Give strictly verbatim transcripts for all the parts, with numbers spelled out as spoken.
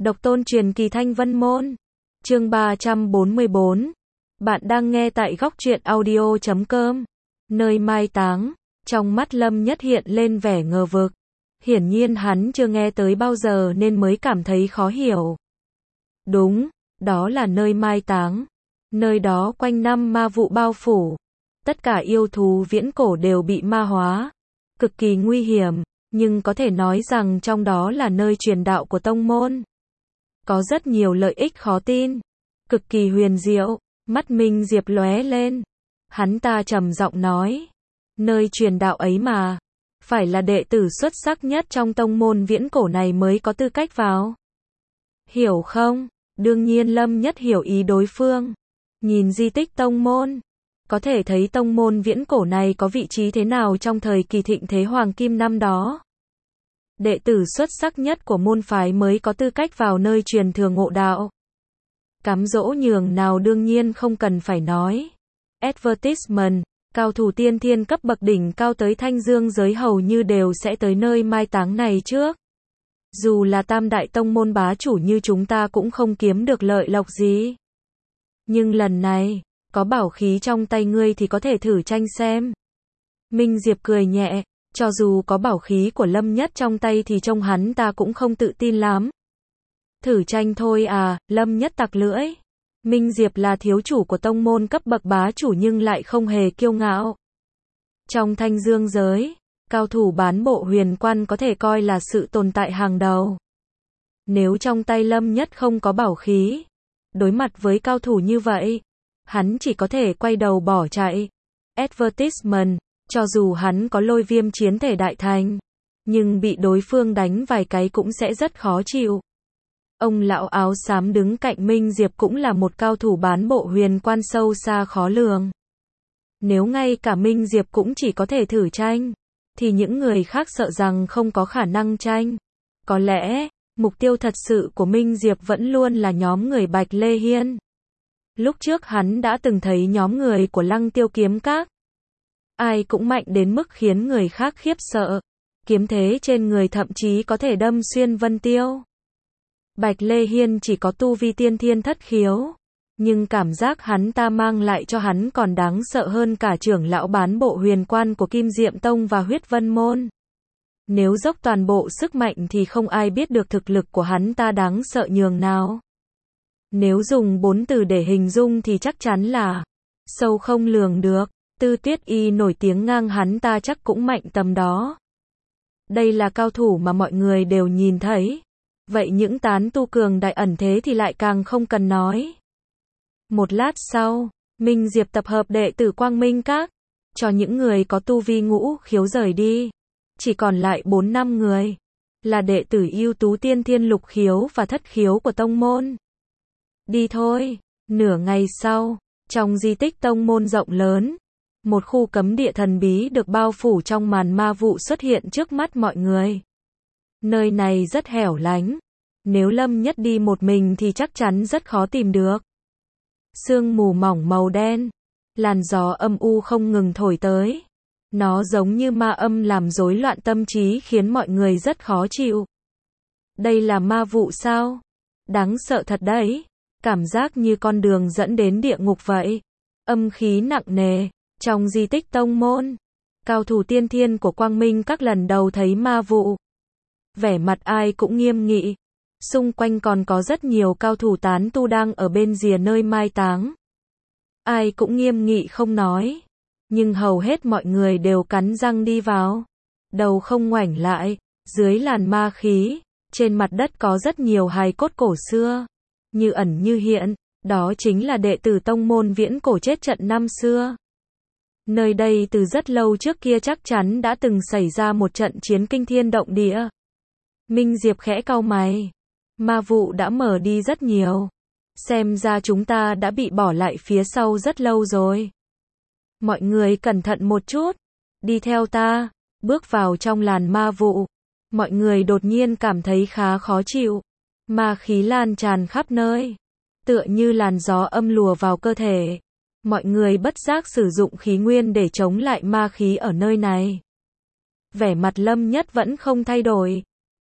Độc tôn truyền kỳ Thanh Vân Môn. Chương ba trăm bốn mươi bốn. Bạn đang nghe tại góc truyện audio chấm com. Nơi mai táng, trong mắt Lâm Nhất hiện lên vẻ ngờ vực. Hiển nhiên hắn chưa nghe tới bao giờ nên mới cảm thấy khó hiểu. Đúng, đó là nơi mai táng. Nơi đó quanh năm ma vụ bao phủ. Tất cả yêu thú viễn cổ đều bị ma hóa. Cực kỳ nguy hiểm, nhưng có thể nói rằng trong đó là nơi truyền đạo của tông môn. Có rất nhiều lợi ích khó tin. Cực kỳ huyền diệu. Mắt Minh Diệp lóe lên. Hắn ta trầm giọng nói. Nơi truyền đạo ấy mà. Phải là đệ tử xuất sắc nhất trong tông môn viễn cổ này mới có tư cách vào. Hiểu không? Đương nhiên Lâm Nhất hiểu ý đối phương. Nhìn di tích tông môn. Có thể thấy tông môn viễn cổ này có vị trí thế nào trong thời kỳ thịnh thế hoàng kim năm đó. Đệ tử xuất sắc nhất của môn phái mới có tư cách vào nơi truyền thừa ngộ đạo. Cám dỗ nhường nào đương nhiên không cần phải nói. Advertisement, cao thủ tiên thiên cấp bậc đỉnh cao tới Thanh Dương giới hầu như đều sẽ tới nơi mai táng này trước. Dù là tam đại tông môn bá chủ như chúng ta cũng không kiếm được lợi lộc gì. Nhưng lần này, có bảo khí trong tay ngươi thì có thể thử tranh xem. Minh Diệp cười nhẹ, cho dù có bảo khí của Lâm Nhất trong tay thì trông hắn ta cũng không tự tin lắm. Thử tranh thôi à, Lâm Nhất tặc lưỡi. Minh Diệp là thiếu chủ của tông môn cấp bậc bá chủ nhưng lại không hề kiêu ngạo. Trong Thanh Dương giới, cao thủ bán bộ huyền quan có thể coi là sự tồn tại hàng đầu. Nếu trong tay Lâm Nhất không có bảo khí, đối mặt với cao thủ như vậy, hắn chỉ có thể quay đầu bỏ chạy. Advertisement, cho dù hắn có lôi viêm chiến thể đại thành, nhưng bị đối phương đánh vài cái cũng sẽ rất khó chịu. Ông lão áo xám đứng cạnh Minh Diệp cũng là một cao thủ bán bộ huyền quan sâu xa khó lường. Nếu ngay cả Minh Diệp cũng chỉ có thể thử tranh, thì những người khác sợ rằng không có khả năng tranh. Có lẽ, mục tiêu thật sự của Minh Diệp vẫn luôn là nhóm người Bạch Lê Hiên. Lúc trước hắn đã từng thấy nhóm người của Lăng Tiêu Kiếm Các. Ai cũng mạnh đến mức khiến người khác khiếp sợ. Kiếm thế trên người thậm chí có thể đâm xuyên vân tiêu. Bạch Lê Hiên chỉ có tu vi tiên thiên thất khiếu. Nhưng cảm giác hắn ta mang lại cho hắn còn đáng sợ hơn cả trưởng lão bán bộ huyền quan của Kim Diệm Tông và Huyết Vân Môn. Nếu dốc toàn bộ sức mạnh thì không ai biết được thực lực của hắn ta đáng sợ nhường nào. Nếu dùng bốn từ để hình dung thì chắc chắn là sâu không lường được. Tư Tuyết Y nổi tiếng ngang hắn ta chắc cũng mạnh tầm đó. Đây là cao thủ mà mọi người đều nhìn thấy. Vậy những tán tu cường đại ẩn thế thì lại càng không cần nói. Một lát sau, Minh Diệp tập hợp đệ tử Quang Minh Các, cho những người có tu vi ngũ khiếu rời đi. Chỉ còn lại bốn năm người, là đệ tử ưu tú tiên thiên lục khiếu và thất khiếu của tông môn. Đi thôi. Nửa ngày sau, trong di tích tông môn rộng lớn, một khu cấm địa thần bí được bao phủ trong màn ma vụ xuất hiện trước mắt mọi người. Nơi này rất hẻo lánh. Nếu Lâm Nhất đi một mình thì chắc chắn rất khó tìm được. Sương mù mỏng màu đen. Làn gió âm u không ngừng thổi tới. Nó giống như ma âm làm rối loạn tâm trí khiến mọi người rất khó chịu. Đây là ma vụ sao? Đáng sợ thật đấy. Cảm giác như con đường dẫn đến địa ngục vậy. Âm khí nặng nề. Trong di tích tông môn, cao thủ tiên thiên của Quang Minh các lần đầu thấy ma vụ. Vẻ mặt ai cũng nghiêm nghị. Xung quanh còn có rất nhiều cao thủ tán tu đang ở bên rìa nơi mai táng. Ai cũng nghiêm nghị không nói. Nhưng hầu hết mọi người đều cắn răng đi vào. Đầu không ngoảnh lại. Dưới làn ma khí, trên mặt đất có rất nhiều hài cốt cổ xưa. Như ẩn như hiện, đó chính là đệ tử tông môn viễn cổ chết trận năm xưa. Nơi đây từ rất lâu trước kia chắc chắn đã từng xảy ra một trận chiến kinh thiên động địa. Minh Diệp khẽ cau mày. Ma vụ đã mở đi rất nhiều. Xem ra chúng ta đã bị bỏ lại phía sau rất lâu rồi. Mọi người cẩn thận một chút. Đi theo ta. Bước vào trong làn ma vụ. Mọi người đột nhiên cảm thấy khá khó chịu. Ma khí lan tràn khắp nơi. Tựa như làn gió âm lùa vào cơ thể. Mọi người bất giác sử dụng khí nguyên để chống lại ma khí ở nơi này. Vẻ mặt Lâm Nhất vẫn không thay đổi.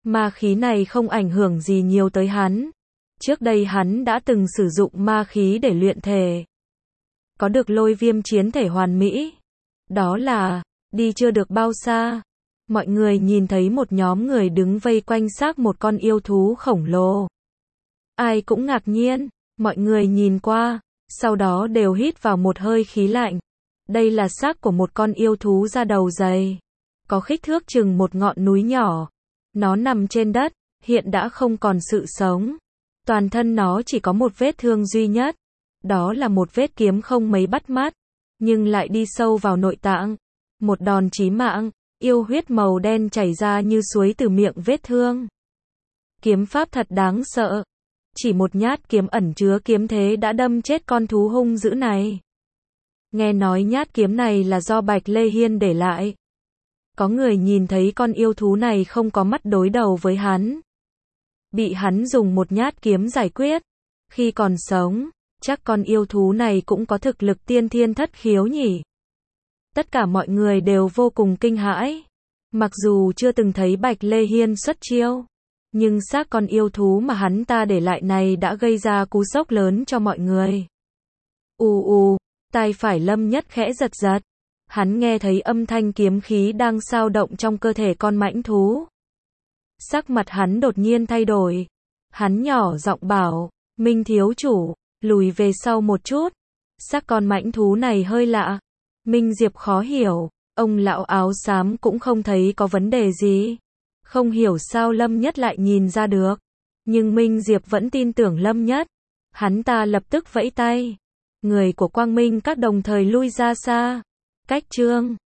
Ma khí này không ảnh hưởng gì nhiều tới hắn. Trước đây hắn đã từng sử dụng ma khí để luyện thể. Có được lôi viêm chiến thể hoàn mỹ. Đó là, đi chưa được bao xa. Mọi người nhìn thấy một nhóm người đứng vây quanh xác một con yêu thú khổng lồ. Ai cũng ngạc nhiên, mọi người nhìn qua, sau đó đều hít vào một hơi khí lạnh. Đây là xác của một con yêu thú da đầu dày. Có kích thước chừng một ngọn núi nhỏ. Nó nằm trên đất, hiện đã không còn sự sống. Toàn thân nó chỉ có một vết thương duy nhất. Đó là một vết kiếm không mấy bắt mắt, nhưng lại đi sâu vào nội tạng. Một đòn chí mạng, yêu huyết màu đen chảy ra như suối từ miệng vết thương. Kiếm pháp thật đáng sợ. Chỉ một nhát kiếm ẩn chứa kiếm thế đã đâm chết con thú hung dữ này. Nghe nói nhát kiếm này là do Bạch Lê Hiên để lại. Có người nhìn thấy con yêu thú này không có mắt đối đầu với hắn. Bị hắn dùng một nhát kiếm giải quyết. Khi còn sống, chắc con yêu thú này cũng có thực lực tiên thiên thất khiếu nhỉ. Tất cả mọi người đều vô cùng kinh hãi. Mặc dù chưa từng thấy Bạch Lê Hiên xuất chiêu, nhưng xác con yêu thú mà hắn ta để lại này đã gây ra cú sốc lớn cho mọi người. Ù ù, tai phải Lâm Nhất khẽ giật giật. Hắn nghe thấy âm thanh kiếm khí đang xao động trong cơ thể con mãnh thú. Sắc mặt hắn đột nhiên thay đổi. Hắn nhỏ giọng bảo, Minh thiếu chủ, lùi về sau một chút. Sắc con mãnh thú này hơi lạ. Minh Diệp khó hiểu, ông lão áo xám cũng không thấy có vấn đề gì. Không hiểu sao Lâm Nhất lại nhìn ra được. Nhưng Minh Diệp vẫn tin tưởng Lâm Nhất. Hắn ta lập tức vẫy tay. Người của Quang Minh các đồng thời lui ra xa. Cách chương